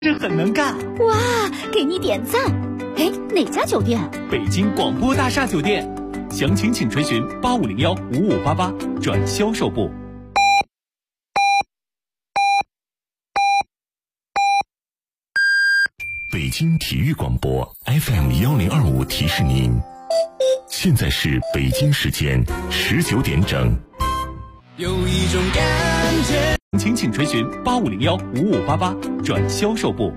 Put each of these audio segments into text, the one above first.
这很能干。 哇，给你点赞。哎，哪家酒店？ 北京广播大厦酒店。详情请垂询85015588转销售部。 北京体育广播 FM1025提示您，现在是北京时间19点整。 有一种感觉。 请垂询85015588转销售部。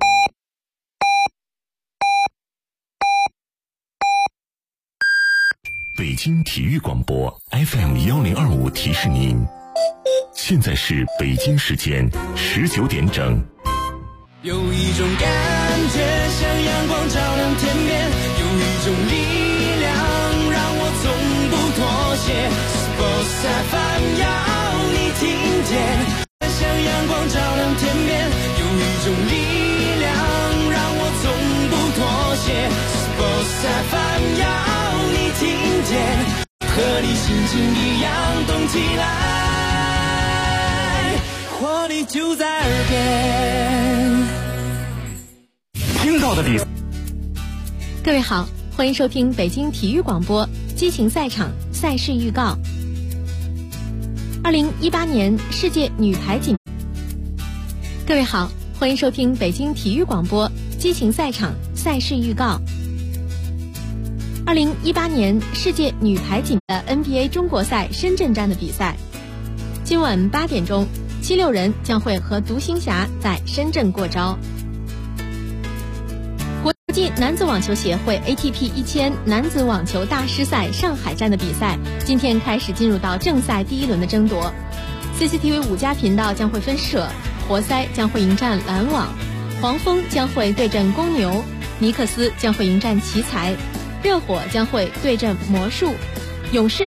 北京体育广播 FM1025提示您，现在是北京时间19点整。 有一种感觉像阳光照亮天边，有一种力量让我从不妥协。Sports FM 要你听见，像阳光照亮天边，有一种力量让我从不妥协。Sports FM 要你听见，和你心情一样动起来，活力就在耳边。 听到的比赛。 各位好，欢迎收听北京体育广播激情赛场赛事预告。2018年世界女排锦。各位好，欢迎收听北京体育广播激情赛场赛事预告。2018年世界女排锦的 NBA 中国赛深圳站的比赛，今晚8点钟，76人将会和独行侠在深圳过招。国际男子网球协会 ATP 1000男子网球大师赛上海站的比赛今天开始进入到正赛第一轮的争夺。CCTV 5家频道将会分社，活塞将会迎战篮网，黄蜂将会对阵公牛，尼克斯将会迎战奇才，热火将会对阵魔术，勇士。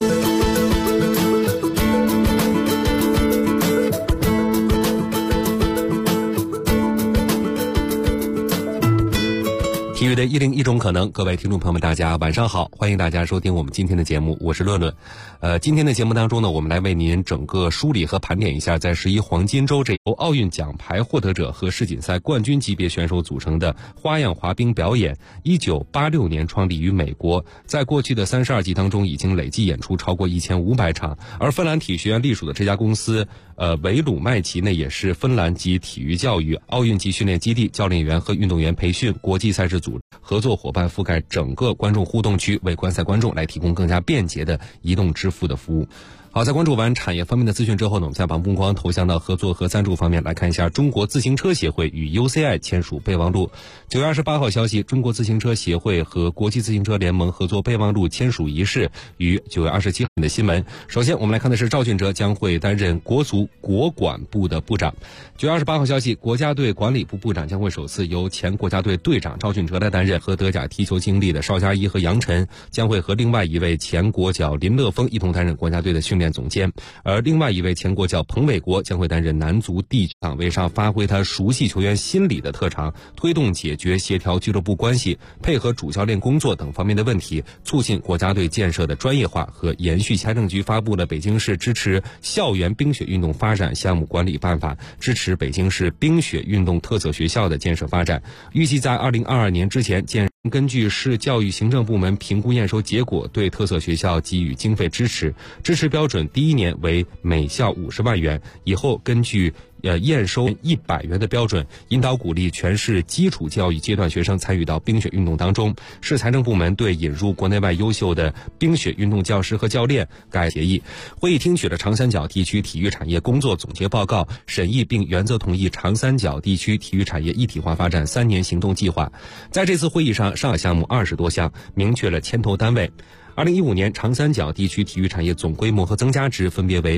体育的101种可能，各位听众朋友们，大家晚上好，欢迎大家收听我们今天的节目，我是论论。今天的节目当中呢，我们来为您整个梳理和盘点一下，在11黄金周这由奥运奖牌获得者和世锦赛冠军级别选手组成的花样滑冰表演，1986年创立于美国，在过去的32季当中已经累计演出超过1500场，而芬兰体育学院隶属的这家公司维鲁麦奇呢，也是芬兰籍体育教育、奥运级训练基地、教练员和运动员培训、国际赛事组合作伙伴，覆盖整个观众互动区，为观赛观众来提供更加便捷的移动支付的服务。好，在关注完产业方面的资讯之后呢，我们再把目光投向到合作和赞助方面，来看一下中国自行车协会与 UCI 签署备忘录。9月28号消息，中国自行车协会和国际自行车联盟合作备忘录签署仪式于9月27号的新闻。首先我们来看的是赵俊哲将会担任国足国管部的部长。9月28号消息，国家队管理部部长将会首次由前国家队队长赵俊哲来担任，和德甲踢球经历的邵佳一和杨晨将会和另外一位前国脚林乐峰一同担任国家队的训练总监，而另外一位前国脚彭伟国将会担任男足地场位上，发挥他熟悉球员心理的特长，推动解决协调俱乐部关系、配合主教练工作等方面的问题，促进国家队建设的专业化和延续。财政局发布了北京市支持校园冰雪运动发展项目管理办法，支持北京市冰雪运动特色学校的建设发展，预计在2022年之前根据市教育行政部门评估验收结果，对特色学校给予经费支持，支持标准第一年为每校50万元，以后根据验收100元的标准，引导鼓励全市基础教育阶段学生参与到冰雪运动当中。市财政部门对引入国内外优秀的冰雪运动教师和教练盖协议。会议听取了长三角地区体育产业工作总结报告，审议并原则同意长三角地区体育产业一体化发展3年行动计划。在这次会议上，上海项目20多项，明确了牵头单位。2015年长三角地区体育产业总规模和增加值分别为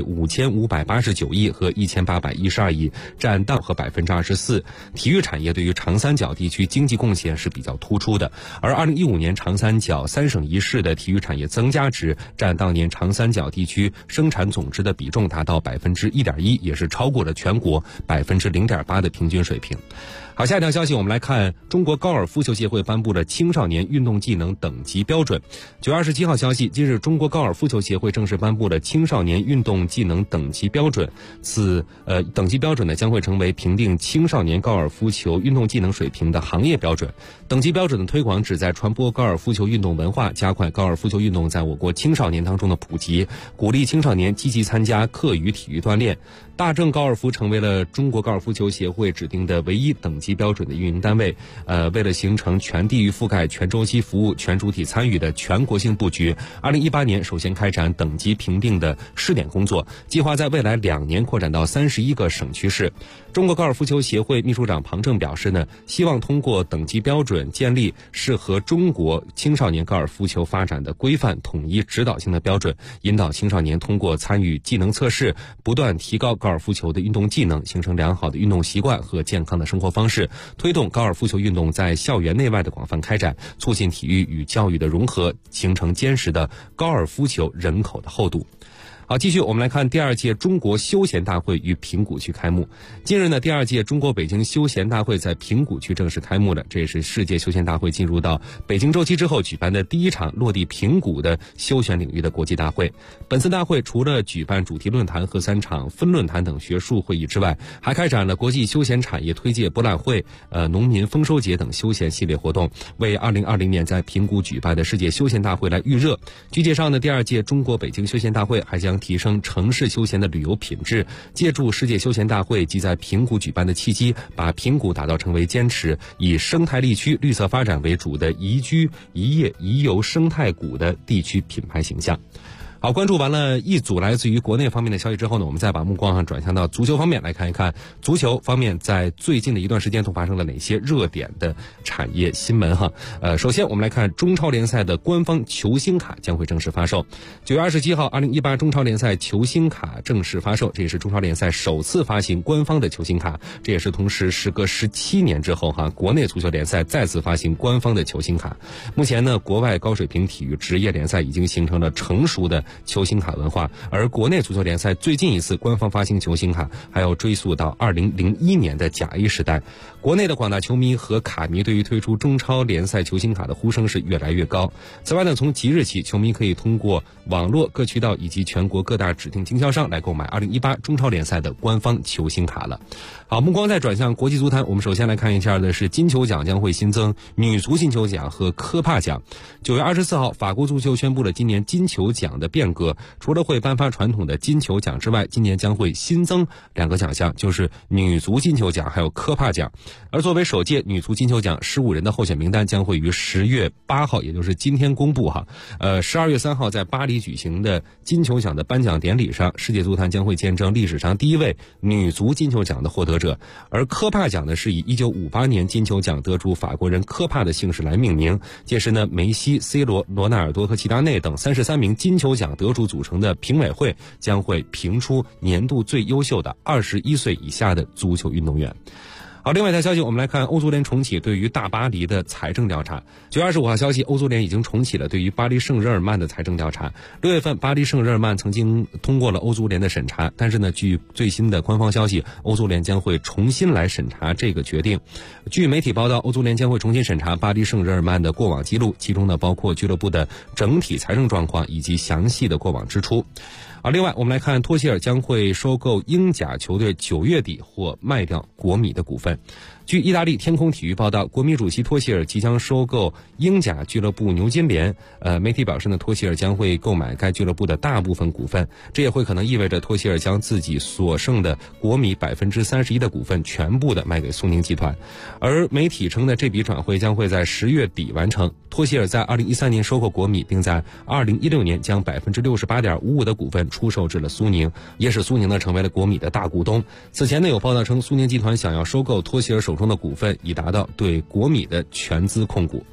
5589亿和1812亿，占到和24%。体育产业对于长三角地区经济贡献是比较突出的，而2015年长三角3省1市的体育产业增加值占当年长三角地区生产总值的比重达到1.1%，也是超过了全国0.8%的平均水平。 好，下一条消息我们来看，中国高尔夫球协会颁布了青少年运动技能等级标准。9月27号消息，今日中国高尔夫球协会正式颁布了青少年运动技能等级标准。等级标准呢将会成为评定青少年高尔夫球运动技能水平的行业标准。等级标准的推广旨在传播高尔夫球运动文化，加快高尔夫球运动在我国青少年当中的普及，鼓励青少年积极参加课余体育锻炼。大正高尔夫成为了中国高尔夫球协会指定的唯一等级标准的运营单位。为了形成全地域覆盖、全周期服务、全主体参与的全国性布局，2018年首先开展等级评定的试点工作，计划在未来2年扩展到31个省区市。中国高尔夫球协会秘书长庞正表示呢，希望通过等级标准建立适合中国青少年高尔夫球发展的规范、统一指导性的标准，引导青少年通过参与技能测试，不断提高高尔夫球的运动技能，形成良好的运动习惯和健康的生活方式，推动高尔夫球运动在校园内外的广泛开展，促进体育与教育的融合，形成坚实的高尔夫球人口的厚度。好，继续我们来看第2届中国休闲大会于平谷区开幕。近日呢，第2届中国北京休闲大会在平谷区正式开幕了，这也是世界休闲大会进入到北京周期之后举办的第一场落地平谷的休闲领域的国际大会。本次大会除了举办主题论坛和3场分论坛等学术会议之外，还开展了国际休闲产业推介博览会、农民丰收节等休闲系列活动，为2020年在平谷举办的世界休闲大会来预热。据介绍呢，第2届中国北京休闲大会还将提升城市休闲的旅游品质，借助世界休闲大会及在平谷举办的契机，把平谷打造成为坚持以生态力区、绿色发展为主的宜居、宜业、宜游生态谷的地区品牌形象。好，关注完了一组来自于国内方面的消息之后呢，我们再把目光转向到足球方面来看一看，足球方面在最近的一段时间都发生了哪些热点的产业新闻哈。首先我们来看中超联赛的官方球星卡将会正式发售。9月27号，2018中超联赛球星卡正式发售，这也是中超联赛首次发行官方的球星卡，这也是同时时隔17年之后国内足球联赛再次发行官方的球星卡。目前呢，国外高水平体育职业联赛已经形成了成熟的球星卡文化，而国内足球联赛最近一次官方发行球星卡还要追溯到2001年的甲 A 时代。国内的广大球迷和卡迷对于推出中超联赛球星卡的呼声是越来越高。此外呢，从即日起，球迷可以通过网络各渠道以及全国各大指定经销商来购买2018中超联赛的官方球星卡了。好，目光再转向国际足坛，我们首先来看一下的是金球奖将会新增女足金球奖和科帕奖。9月24号，法国足球宣布了今年金球奖的变革，除了会颁发传统的金球奖之外，今年将会新增2个奖项，就是女足金球奖还有科帕奖。而作为首届女足金球奖15人的候选名单将会于10月8号，也就是今天公布12月3号在巴黎举行的金球奖的颁奖典礼上，世界足坛将会见证历史上第一位女足金球奖的获得者。而科帕奖呢，是以1958年金球奖得主法国人科帕的姓氏来命名。届时呢，梅西、C 罗、罗纳尔多和齐达内等33名金球奖得主组成的评委会将会评出年度最优秀的21岁以下的足球运动员。好，另外一条消息，我们来看欧足联重启对于大巴黎的财政调查。9月25号消息，欧足联已经重启了对于巴黎圣日耳曼的财政调查。6月份，巴黎圣日耳曼曾经通过了欧足联的审查，但是呢，据最新的官方消息，欧足联将会重新来审查这个决定。据媒体报道，欧足联将会重新审查巴黎圣日耳曼的过往记录，其中呢包括俱乐部的整体财政状况以及详细的过往支出。另外我们来看，托希尔将会收购英甲球队9月底或卖掉国米的股份。据意大利天空体育报道，国米主席托希尔即将收购英甲俱乐部牛津联。媒体表示呢，托希尔将会购买该俱乐部的大部分股份，这也会可能意味着托希尔将自己所剩的国米31%的股份全部的卖给苏宁集团。而媒体称呢，这笔转会将会在10月底完成。托希尔在2013年收购国米，并在2016年将68.55%的股份出售至了苏宁，也使苏宁呢成为了国米的大股东。此前呢，有报道称苏宁集团想要收购托希尔手中的股份，以达到对国米的全资控股。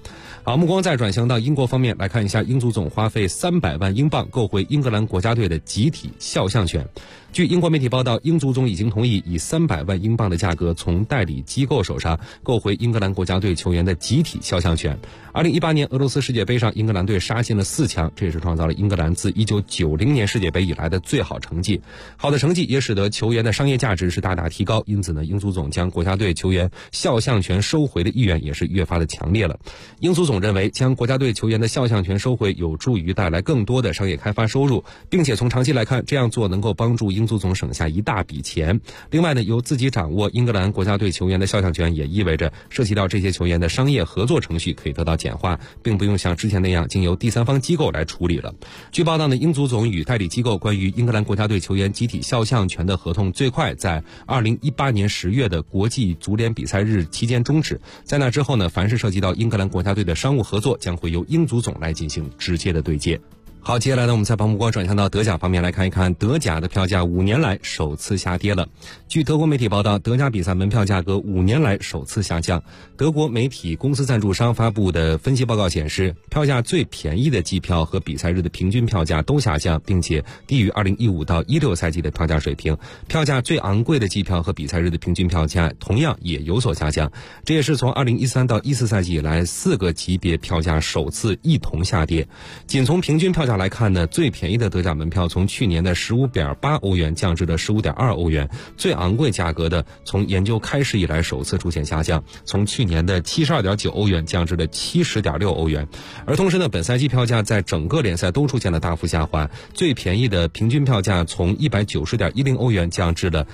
好，目光再转向到英国方面来看一下，英足总花费300万英镑购回英格兰国家队的集体肖像权。据英国媒体报道，英足总已经同意以300万英镑的价格从代理机构手上购回英格兰国家队球员的集体肖像权。2018年俄罗斯世界杯上，英格兰队杀进了4强，这也是创造了英格兰自1990年世界杯以来的最好成绩。好的成绩也使得球员的商业价值是大大提高，因此呢，英足总将国家队球员肖像权收回的意愿也是越发的强烈了。英足总认为，将国家队球员的肖像权收回有助于带来更多的商业开发收入，并且从长期来看，这样做能够帮助英足总省下一大笔钱。另外呢，由自己掌握英格兰国家队球员的肖像权，也意味着涉及到这些球员的商业合作程序可以得到简化，并不用像之前那样经由第三方机构来处理了。据报道呢，英足总与代理机构关于英格兰国家队球员集体肖像权的合同最快在2018年10月的国际足联比赛日期间终止。在那之后呢，凡是涉及到英格兰国家队的商务合作，将会由英足总来进行直接的对接。好，接下来呢，我们再把目光转向到德甲方面来看一看，德甲的票价5年来首次下跌了。据德国媒体报道，德甲比赛门票价格5年来首次下降。德国媒体公司赞助商发布的分析报告显示，票价最便宜的季票和比赛日的平均票价都下降，并且低于2015到16赛季的票价水平。票价最昂贵的季票和比赛日的平均票价同样也有所下降。这也是从2013到14赛季以来4个级别票价首次一同下跌。仅从平均票价来看呢，最便宜的德甲门票从去年的 15.8 欧元降至了 15.2 欧元，最昂贵价格的从研究开始以来首次出现下降，从去年的 72.9 欧元降至了 70.6 欧元。而同时呢，本赛季票价在整个联赛都出现了大幅下滑，最便宜的平均票价从 190.10 欧元降至了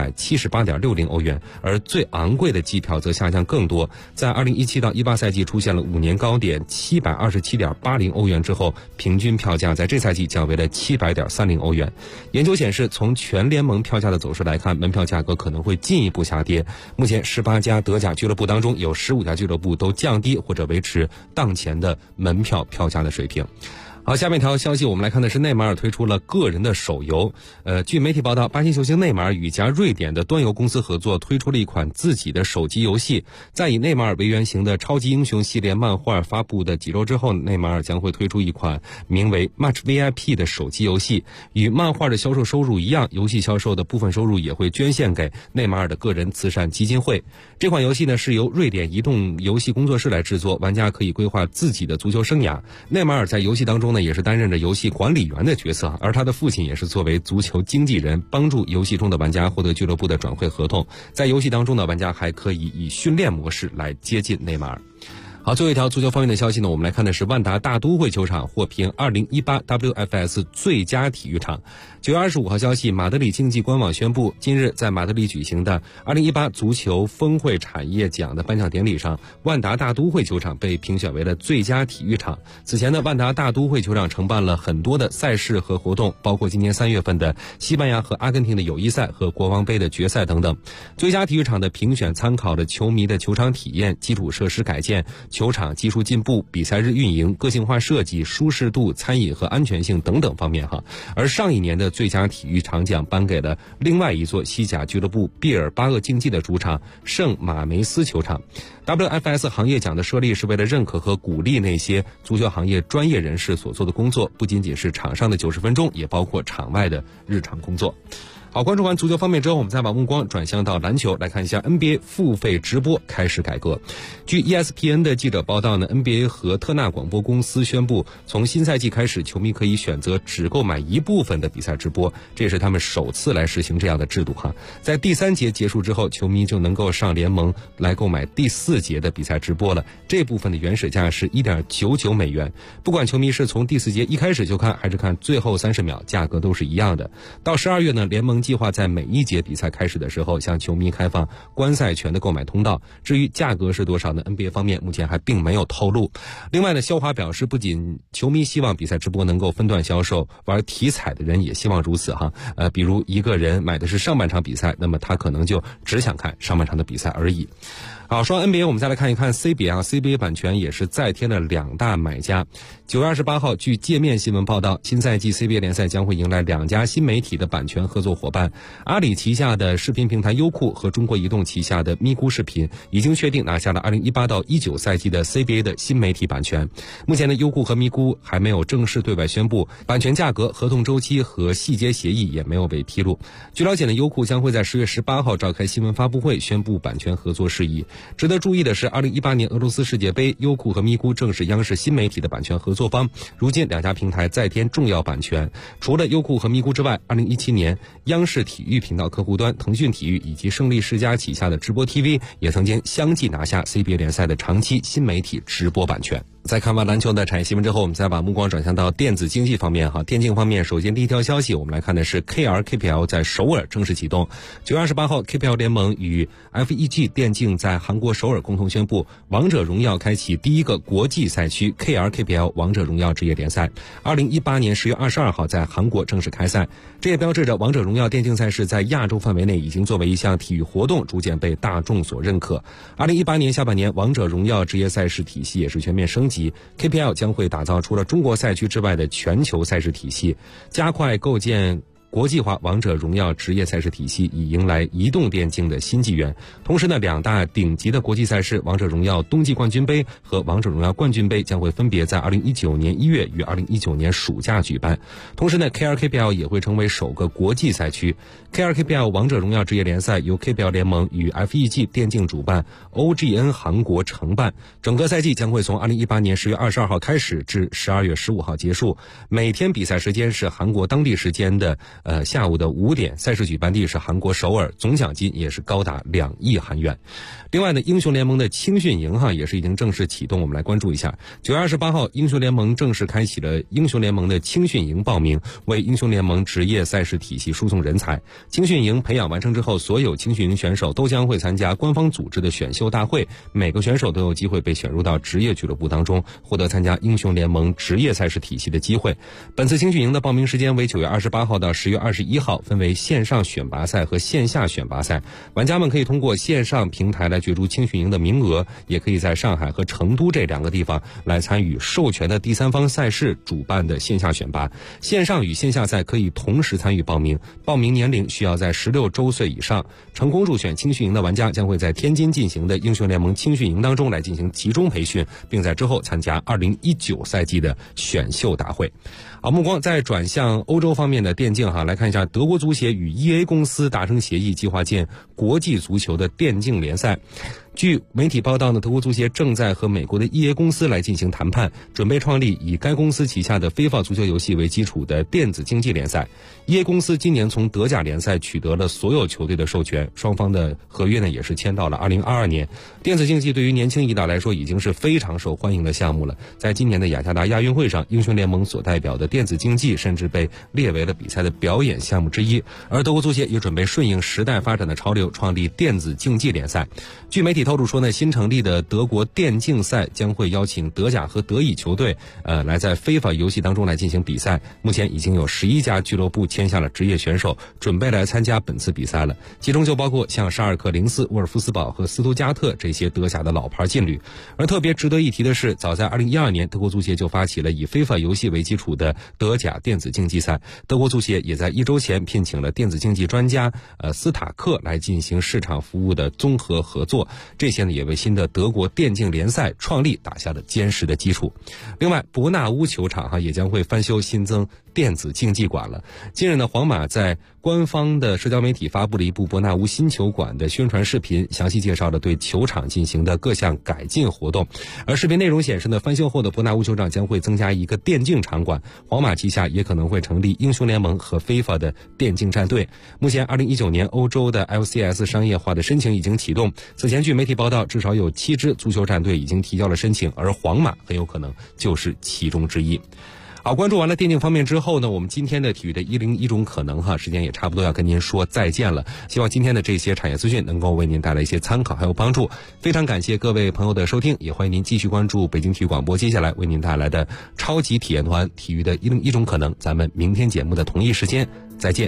178.60 欧元，而最昂贵的季票则下降更多，在2017到18赛季出现了5年高点 727.80 欧元之后，平均票价在这赛季降为了 700.30 欧元。研究显示，从全联盟票价的走势来看，门票价格可能会进一步下跌。目前18家德甲俱乐部当中，有15家俱乐部都降低或者维持当前的门票票价的水平。好，下面一条消息我们来看的是内马尔推出了个人的手游。据媒体报道，巴西球星内马尔与一家瑞典的端游公司合作，推出了一款自己的手机游戏。在以内马尔为原型的超级英雄系列漫画发布的几周之后，内马尔将会推出一款名为 Match VIP 的手机游戏。与漫画的销售收入一样，游戏销售的部分收入也会捐献给内马尔的个人慈善基金会。这款游戏呢，是由瑞典移动游戏工作室来制作，玩家可以规划自己的足球生涯。内马尔在游戏当中也是担任着游戏管理员的角色，而他的父亲也是作为足球经纪人，帮助游戏中的玩家获得俱乐部的转会合同。在游戏当中呢，玩家还可以以训练模式来接近内马尔。好，最后一条足球方面的消息呢，我们来看的是万达大都会球场获评2018 WFS 最佳体育场。9月25号消息，马德里竞技官网宣布，今日在马德里举行的2018足球峰会产业奖的颁奖典礼上，万达大都会球场被评选为了最佳体育场。此前呢，万达大都会球场承办了很多的赛事和活动，包括今年3月份的西班牙和阿根廷的友谊赛和国王杯的决赛等等。最佳体育场的评选参考了球迷的球场体验、基础设施改建、球场技术进步、比赛日运营、个性化设计、舒适度、餐饮和安全性等等方面哈。而上一年的最佳体育场奖颁给了另外一座西甲俱乐部毕尔巴鄂竞技的主场圣马梅斯球场。WFS 行业奖的设立是为了认可和鼓励那些足球行业专业人士所做的工作，不仅仅是场上的90分钟，也包括场外的日常工作。好，关注完足球方面之后，我们再把目光转向到篮球，来看一下 NBA 付费直播开始改革。据 ESPN 的记者报道呢， NBA 和特纳广播公司宣布，从新赛季开始，球迷可以选择只购买一部分的比赛直播，这也是他们首次来实行这样的制度哈。在第3节结束之后，球迷就能够上联盟来购买第4节的比赛直播了。这部分的原始价是 1.99 美元，不管球迷是从第4节一开始就看，还是看最后30秒，价格都是一样的。到12月呢，联盟计划在每一节比赛开始的时候向球迷开放观赛权的购买通道，至于价格是多少呢？ NBA 方面目前还并没有透露。另外呢，肖华表示，不仅球迷希望比赛直播能够分段销售，玩体彩的人也希望如此哈。比如一个人买的是上半场比赛，那么他可能就只想看上半场的比赛而已。好，说完 NBA， 我们再来看一看 CBA 啊 ，CBA 版权也是再添了2大买家。9月28号，据界面新闻报道，新赛季 CBA 联赛将会迎来2家新媒体的版权合作伙伙伴。阿里旗下的视频平台优酷和中国移动旗下的咪咕视频已经确定拿下了2018到19赛季的 CBA 的新媒体版权。目前呢，优酷和咪咕还没有正式对外宣布版权价格、合同周期和细节协议也没有被披露。据了解呢，优酷将会在10月18号召开新闻发布会，宣布版权合作事宜。值得注意的是，2018年俄罗斯世界杯，优酷和咪咕正是央视新媒体的版权合作方。如今两家平台再添重要版权，除了优酷和咪咕之外，2017年央视体育频道客户端、腾讯体育以及胜利世家旗下的直播 TV 也曾经相继拿下 CBA 联赛的长期新媒体直播版权。在看完篮球的产业新闻之后，我们再把目光转向到电子竞技方面。电竞方面，首先第一条消息，我们来看的是 KPL 在首尔正式启动。9月28号 ，KPL 联盟与 FEG 电竞在韩国首尔共同宣布，王者荣耀开启第一个国际赛区 KPL 王者荣耀职业联赛，2018年10月22号在韩国正式开赛。这也标志着王者荣耀电竞赛事在亚洲范围内已经作为一项体育活动逐渐被大众所认可。2018年下半年，王者荣耀职业赛事体系也是全面升级。KPL 将会打造除了中国赛区之外的全球赛事体系，加快构建国际化王者荣耀职业赛事体系，以迎来移动电竞的新纪元。同时呢，两大顶级的国际赛事王者荣耀冬季冠军杯和王者荣耀冠军杯将会分别在2019年1月与2019年暑假举办。同时呢 KPL 也会成为首个国际赛区。KPL 王者荣耀职业联赛由 KPL 联盟与 FEG 电竞主办， OGN 韩国承办。整个赛季将会从2018年10月22号开始至12月15号结束，每天比赛时间是韩国当地时间的下午的5点，赛事举办地是韩国首尔，总奖金也是高达2亿韩元。另外呢，英雄联盟的青训营也是已经正式启动，我们来关注一下。9月28号，英雄联盟正式开启了英雄联盟的青训营报名，为英雄联盟职业赛事体系输送人才。青训营培养完成之后，所有青训营选手都将会参加官方组织的选秀大会，每个选手都有机会被选入到职业俱乐部当中，获得参加英雄联盟职业赛事体系的机会。本次青训营的报名时间为9月28号到10月21号，分为线上选拔赛和线下选拔赛。玩家们可以通过线上平台来角逐青训营的名额，也可以在上海和成都这2个地方来参与授权的第三方赛事主办的线下选拔。线上与线下赛可以同时参与报名，报名年龄需要在16周岁以上。成功入选青训营的玩家将会在天津进行的英雄联盟青训营当中来进行集中培训，并在之后参加2019赛季的选秀大会。好，目光再转向欧洲方面的电竞来看一下德国足协与 EA 公司达成协议，计划建国际足球的电竞联赛。据媒体报道呢，德国足协正在和美国的 EA 公司来进行谈判，准备创立以该公司旗下的非法足球游戏为基础的电子竞技联赛。EA 公司今年从德甲联赛取得了所有球队的授权，双方的合约呢也是签到了2022年。电子竞技对于年轻一代来说已经是非常受欢迎的项目了。在今年的雅加达亚运会上，英雄联盟所代表的电子竞技甚至被列为了比赛的表演项目之一。而德国足协也准备顺应时代发展的潮流，创立电子竞技联赛。据媒体透露说呢，新成立的德国电竞赛将会邀请德甲和德乙球队来在非法游戏当中来进行比赛。目前已经有11家俱乐部签下了职业选手，准备来参加本次比赛了，其中就包括像沙尔克04、沃尔夫斯堡和斯图加特这些德甲的老牌劲旅。而特别值得一提的是，早在2012年，德国足协就发起了以非法游戏为基础的德甲电子竞技赛。德国足协也在1周前聘请了电子竞技专家斯塔克来进行市场服务的综合合作，这些呢也为新的德国电竞联赛创立打下了坚实的基础。另外，伯纳乌球场也将会翻修新增电子竞技馆了。近日呢，皇马在官方的社交媒体发布了一部伯纳乌新球馆的宣传视频，详细介绍了对球场进行的各项改进活动。而视频内容显示呢，翻修后的伯纳乌球场将会增加一个电竞场馆，皇马旗下也可能会成立英雄联盟和FIFA的电竞战队。目前2019年欧洲的 LCS 商业化的申请已经启动，此前据媒体报道，至少有7支足球战队已经提交了申请，而皇马很有可能就是其中之一。好，关注完了电竞方面之后呢，我们今天的体育的101种可能时间也差不多要跟您说再见了。希望今天的这些产业资讯能够为您带来一些参考还有帮助。非常感谢各位朋友的收听，也欢迎您继续关注北京体育广播接下来为您带来的超级体验团体育的101种可能。咱们明天节目的同一时间再见。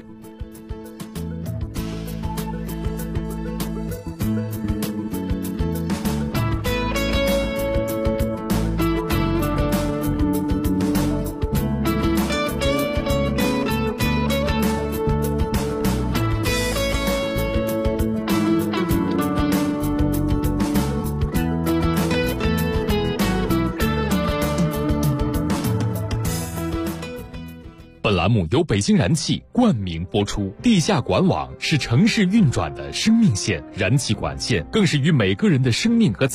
栏目由北京燃气冠名播出。地下管网是城市运转的生命线，燃气管线更是与每个人的生命和